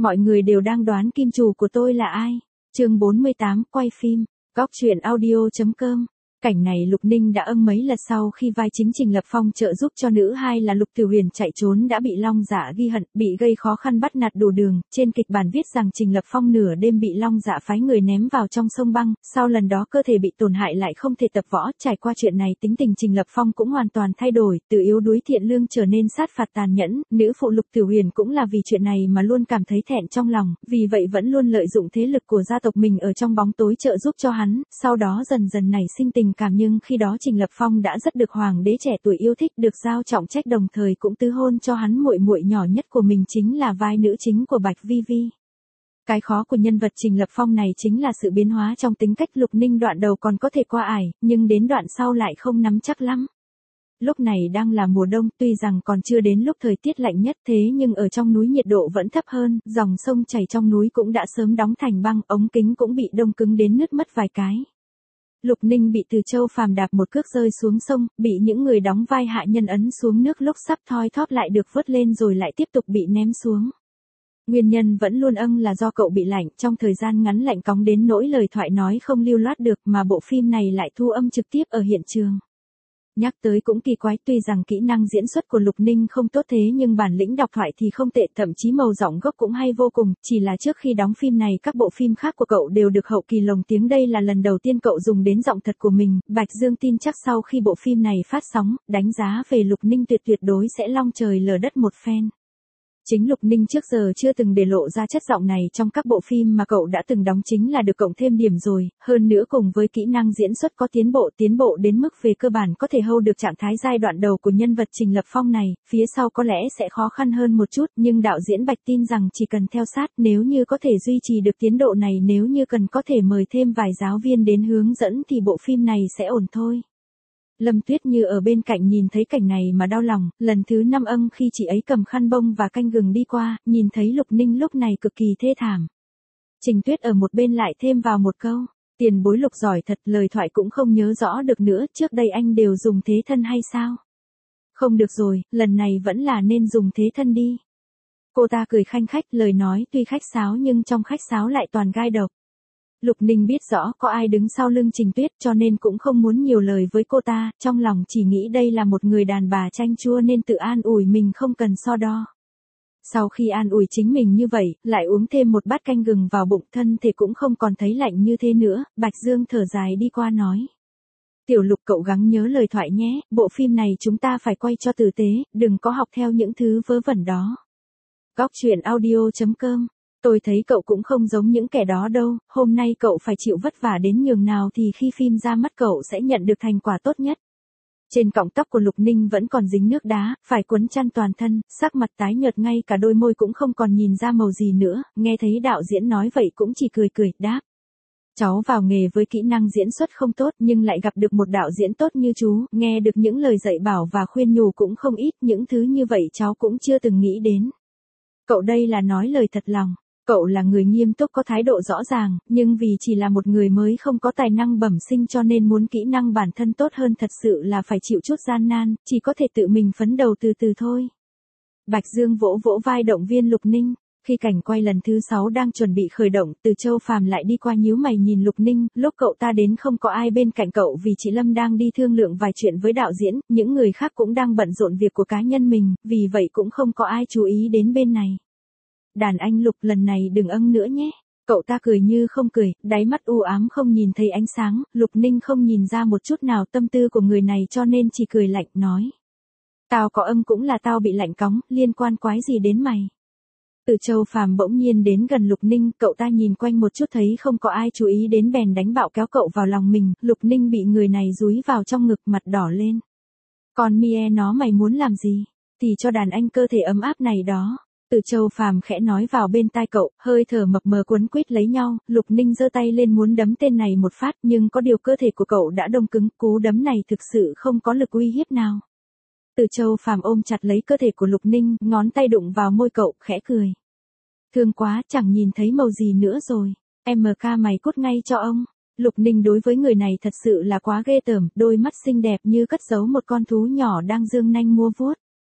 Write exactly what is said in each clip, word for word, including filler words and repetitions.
Mọi người đều đang đoán kim chủ của tôi là ai. Chương bốn mươi tám, quay phim. Góc truyện audio chấm com. Cảnh này Lục Ninh đã ưng mấy lần sau khi vai chính Trình Lập Phong trợ giúp cho nữ hai là Lục Tiểu Huyền chạy trốn đã bị Long Dạ ghi hận, bị gây khó khăn bắt nạt đủ đường. Trên kịch bản viết rằng Trình Lập Phong nửa đêm bị Long Dạ phái người ném vào trong sông băng, sau lần đó cơ thể bị tổn hại lại không thể tập võ. Trải qua chuyện này tính tình Trình Lập Phong cũng hoàn toàn thay đổi, từ yếu đuối thiện lương trở nên sát phạt tàn nhẫn. Nữ phụ Lục Tiểu Huyền cũng là vì chuyện này mà luôn cảm thấy thẹn trong lòng, vì vậy vẫn luôn lợi dụng thế lực của gia tộc mình ở trong bóng tối trợ giúp cho hắn, sau đó dần dần nảy sinh tình cảm. Nhưng khi đó Trình Lập Phong đã rất được hoàng đế trẻ tuổi yêu thích, được giao trọng trách, đồng thời cũng tứ hôn cho hắn muội muội nhỏ nhất của mình, chính là vai nữ chính của Bạch Vi Vi. Cái khó của nhân vật Trình Lập Phong này chính là sự biến hóa trong tính cách. Lục Ninh đoạn đầu còn có thể qua ải, nhưng đến đoạn sau lại không nắm chắc lắm. Lúc này đang là mùa đông, tuy rằng còn chưa đến lúc thời tiết lạnh nhất, thế nhưng ở trong núi nhiệt độ vẫn thấp hơn, dòng sông chảy trong núi cũng đã sớm đóng thành băng, ống kính cũng bị đông cứng đến nứt mất vài cái. Lục Ninh bị Từ Châu Phàm đạp một cước rơi xuống sông, bị những người đóng vai hạ nhân ấn xuống nước, lúc sắp thoi thóp lại được vớt lên rồi lại tiếp tục bị ném xuống. Nguyên nhân vẫn luôn ưng là do cậu bị lạnh, trong thời gian ngắn lạnh cóng đến nỗi lời thoại nói không lưu loát được, mà bộ phim này lại thu âm trực tiếp ở hiện trường. Nhắc tới cũng kỳ quái, tuy rằng kỹ năng diễn xuất của Lục Ninh không tốt thế nhưng bản lĩnh đọc thoại thì không tệ, thậm chí màu giọng gốc cũng hay vô cùng, chỉ là trước khi đóng phim này các bộ phim khác của cậu đều được hậu kỳ lồng tiếng, đây là lần đầu tiên cậu dùng đến giọng thật của mình. Bạch Dương tin chắc sau khi bộ phim này phát sóng, đánh giá về Lục Ninh tuyệt tuyệt đối sẽ long trời lở đất một phen. Chính Lục Ninh trước giờ chưa từng để lộ ra chất giọng này trong các bộ phim mà cậu đã từng đóng, chính là được cộng thêm điểm rồi, hơn nữa cùng với kỹ năng diễn xuất có tiến bộ, tiến bộ đến mức về cơ bản có thể hold được trạng thái giai đoạn đầu của nhân vật Trình Lập Phong này, phía sau có lẽ sẽ khó khăn hơn một chút, nhưng đạo diễn Bạch tin rằng chỉ cần theo sát, nếu như có thể duy trì được tiến độ này, nếu như cần có thể mời thêm vài giáo viên đến hướng dẫn thì bộ phim này sẽ ổn thôi. Lâm Tuyết Như ở bên cạnh nhìn thấy cảnh này mà đau lòng, lần thứ năm ưng khi chị ấy cầm khăn bông và canh gừng đi qua, nhìn thấy Lục Ninh lúc này cực kỳ thê thảm. Trình Tuyết ở một bên lại thêm vào một câu, tiền bối Lục giỏi thật, lời thoại cũng không nhớ rõ được nữa, trước đây anh đều dùng thế thân hay sao? Không được rồi, lần này vẫn là nên dùng thế thân đi. Cô ta cười khanh khách, lời nói tuy khách sáo nhưng trong khách sáo lại toàn gai độc. Lục Ninh biết rõ có ai đứng sau lưng Trình Tuyết cho nên cũng không muốn nhiều lời với cô ta, trong lòng chỉ nghĩ đây là một người đàn bà chanh chua nên tự an ủi mình không cần so đo. Sau khi an ủi chính mình như vậy, lại uống thêm một bát canh gừng vào bụng, thân thể cũng không còn thấy lạnh như thế nữa. Bạch Dương thở dài đi qua nói. Tiểu Lục, cậu gắng nhớ lời thoại nhé, bộ phim này chúng ta phải quay cho tử tế, đừng có học theo những thứ vớ vẩn đó. Góc truyện audio chấm com. Tôi thấy cậu cũng không giống những kẻ đó đâu, hôm nay cậu phải chịu vất vả đến nhường nào thì khi phim ra mắt cậu sẽ nhận được thành quả tốt nhất. Trên cọng tóc của Lục Ninh vẫn còn dính nước đá, phải quấn chăn toàn thân, sắc mặt tái nhợt, ngay cả đôi môi cũng không còn nhìn ra màu gì nữa, nghe thấy đạo diễn nói vậy cũng chỉ cười cười, đáp. Cháu vào nghề với kỹ năng diễn xuất không tốt nhưng lại gặp được một đạo diễn tốt như chú, nghe được những lời dạy bảo và khuyên nhủ cũng không ít, những thứ như vậy cháu cũng chưa từng nghĩ đến. Cậu đây là nói lời thật lòng. Cậu là người nghiêm túc có thái độ rõ ràng, nhưng vì chỉ là một người mới không có tài năng bẩm sinh cho nên muốn kỹ năng bản thân tốt hơn thật sự là phải chịu chút gian nan, chỉ có thể tự mình phấn đấu từ từ thôi. Bạch Dương vỗ vỗ vai động viên Lục Ninh. Khi cảnh quay lần thứ sáu đang chuẩn bị khởi động, Từ Châu Phàm lại đi qua nhíu mày nhìn Lục Ninh, lúc cậu ta đến không có ai bên cạnh cậu vì chị Lâm đang đi thương lượng vài chuyện với đạo diễn, những người khác cũng đang bận rộn việc của cá nhân mình, vì vậy cũng không có ai chú ý đến bên này. Đàn anh Lục, lần này đừng ưng nữa nhé. Cậu ta cười như không cười, đáy mắt u ám không nhìn thấy ánh sáng. Lục Ninh không nhìn ra một chút nào tâm tư của người này cho nên chỉ cười lạnh nói. Tao có ưng cũng là tao bị lạnh cóng, liên quan quái gì đến mày. Từ Châu Phàm bỗng nhiên đến gần Lục Ninh, cậu ta nhìn quanh một chút thấy không có ai chú ý đến bèn đánh bạo kéo cậu vào lòng mình. Lục Ninh bị người này dúi vào trong ngực, mặt đỏ lên. Còn mie nó mày muốn làm gì? Thì cho đàn anh cơ thể ấm áp này đó. Từ Châu Phàm khẽ nói vào bên tai cậu, hơi thở mập mờ quấn quýt lấy nhau, Lục Ninh giơ tay lên muốn đấm tên này một phát nhưng có điều cơ thể của cậu đã đông cứng, cú đấm này thực sự không có lực uy hiếp nào. Từ Châu Phàm ôm chặt lấy cơ thể của Lục Ninh, ngón tay đụng vào môi cậu, khẽ cười. Thương quá, chẳng nhìn thấy màu gì nữa rồi, em ca mày cút ngay cho ông. Lục Ninh đối với người này thật sự là quá ghê tởm, đôi mắt xinh đẹp như cất giấu một con thú nhỏ đang dương nanh múa vuốt.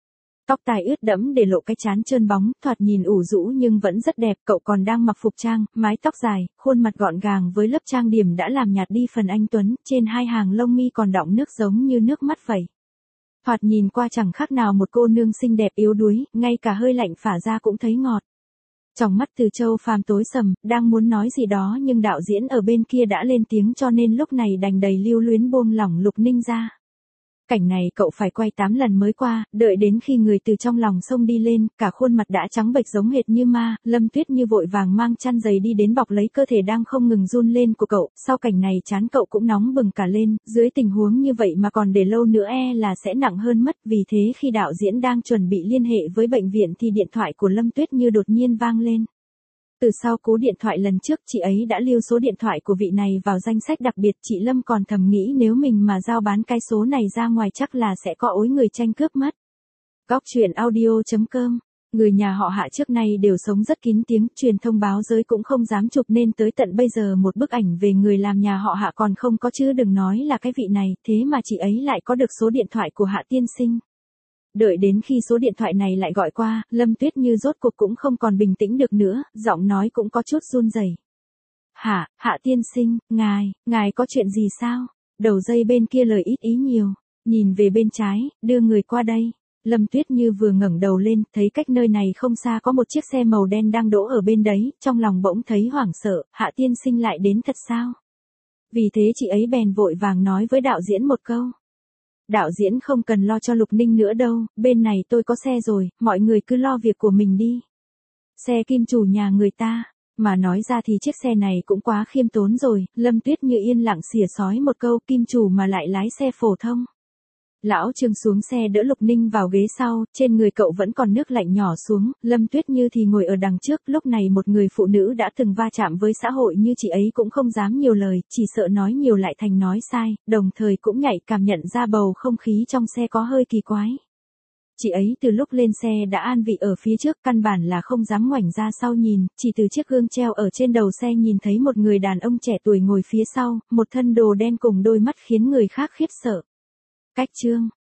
Tóc tai ướt đẫm để lộ cái trán trơn bóng, thoạt nhìn ủ rũ nhưng vẫn rất đẹp. Cậu còn đang mặc phục trang, mái tóc dài, khuôn mặt gọn gàng với lớp trang điểm đã làm nhạt đi phần anh tuấn, trên hai hàng lông mi còn đọng nước giống như nước mắt vậy. Thoạt nhìn qua chẳng khác nào một cô nương xinh đẹp yếu đuối, ngay cả hơi lạnh phả ra cũng thấy ngọt. Trong mắt Từ Châu Phàm tối sầm, đang muốn nói gì đó nhưng đạo diễn ở bên kia đã lên tiếng cho nên lúc này đành đầy lưu luyến buông lỏng Lục Ninh ra. Cảnh này cậu phải quay tám lần mới qua, đợi đến khi người từ trong lòng sông đi lên, cả khuôn mặt đã trắng bệch giống hệt như ma, Lâm Tuyết Như vội vàng mang chăn dày đi đến bọc lấy cơ thể đang không ngừng run lên của cậu, sau cảnh này trán cậu cũng nóng bừng cả lên, dưới tình huống như vậy mà còn để lâu nữa e là sẽ nặng hơn mất, vì thế khi đạo diễn đang chuẩn bị liên hệ với bệnh viện thì điện thoại của Lâm Tuyết Như đột nhiên vang lên. Từ sau cú điện thoại lần trước chị ấy đã lưu số điện thoại của vị này vào danh sách đặc biệt, chị Lâm còn thầm nghĩ nếu mình mà giao bán cái số này ra ngoài chắc là sẽ có ối người tranh cướp mất. Góc truyện audio chấm com. Người nhà họ Hạ trước nay đều sống rất kín tiếng, truyền thông báo giới cũng không dám chụp nên tới tận bây giờ một bức ảnh về người làm nhà họ Hạ còn không có chứ đừng nói là cái vị này, thế mà chị ấy lại có được số điện thoại của Hạ tiên sinh. Đợi đến khi số điện thoại này lại gọi qua, Lâm Tuyết Như rốt cuộc cũng không còn bình tĩnh được nữa, giọng nói cũng có chút run rẩy. Hả, Hạ tiên sinh, ngài, ngài có chuyện gì sao? Đầu dây bên kia lời ít ý nhiều, nhìn về bên trái, đưa người qua đây. Lâm Tuyết Như vừa ngẩng đầu lên, thấy cách nơi này không xa có một chiếc xe màu đen đang đỗ ở bên đấy, trong lòng bỗng thấy hoảng sợ, Hạ tiên sinh lại đến thật sao? Vì thế chị ấy bèn vội vàng nói với đạo diễn một câu. Đạo diễn không cần lo cho Lục Ninh nữa đâu, bên này tôi có xe rồi, mọi người cứ lo việc của mình đi. Xe kim chủ nhà người ta, mà nói ra thì chiếc xe này cũng quá khiêm tốn rồi, Lâm Tuyết Như yên lặng xỉa xói một câu kim chủ mà lại lái xe phổ thông. Lão Trương xuống xe đỡ Lục Ninh vào ghế sau, trên người cậu vẫn còn nước lạnh nhỏ xuống, Lâm Tuyết Như thì ngồi ở đằng trước, lúc này một người phụ nữ đã từng va chạm với xã hội như chị ấy cũng không dám nhiều lời, chỉ sợ nói nhiều lại thành nói sai, đồng thời cũng nhạy cảm nhận ra bầu không khí trong xe có hơi kỳ quái. Chị ấy từ lúc lên xe đã an vị ở phía trước, căn bản là không dám ngoảnh ra sau nhìn, chỉ từ chiếc gương treo ở trên đầu xe nhìn thấy một người đàn ông trẻ tuổi ngồi phía sau, một thân đồ đen cùng đôi mắt khiến người khác khiếp sợ. Cách chương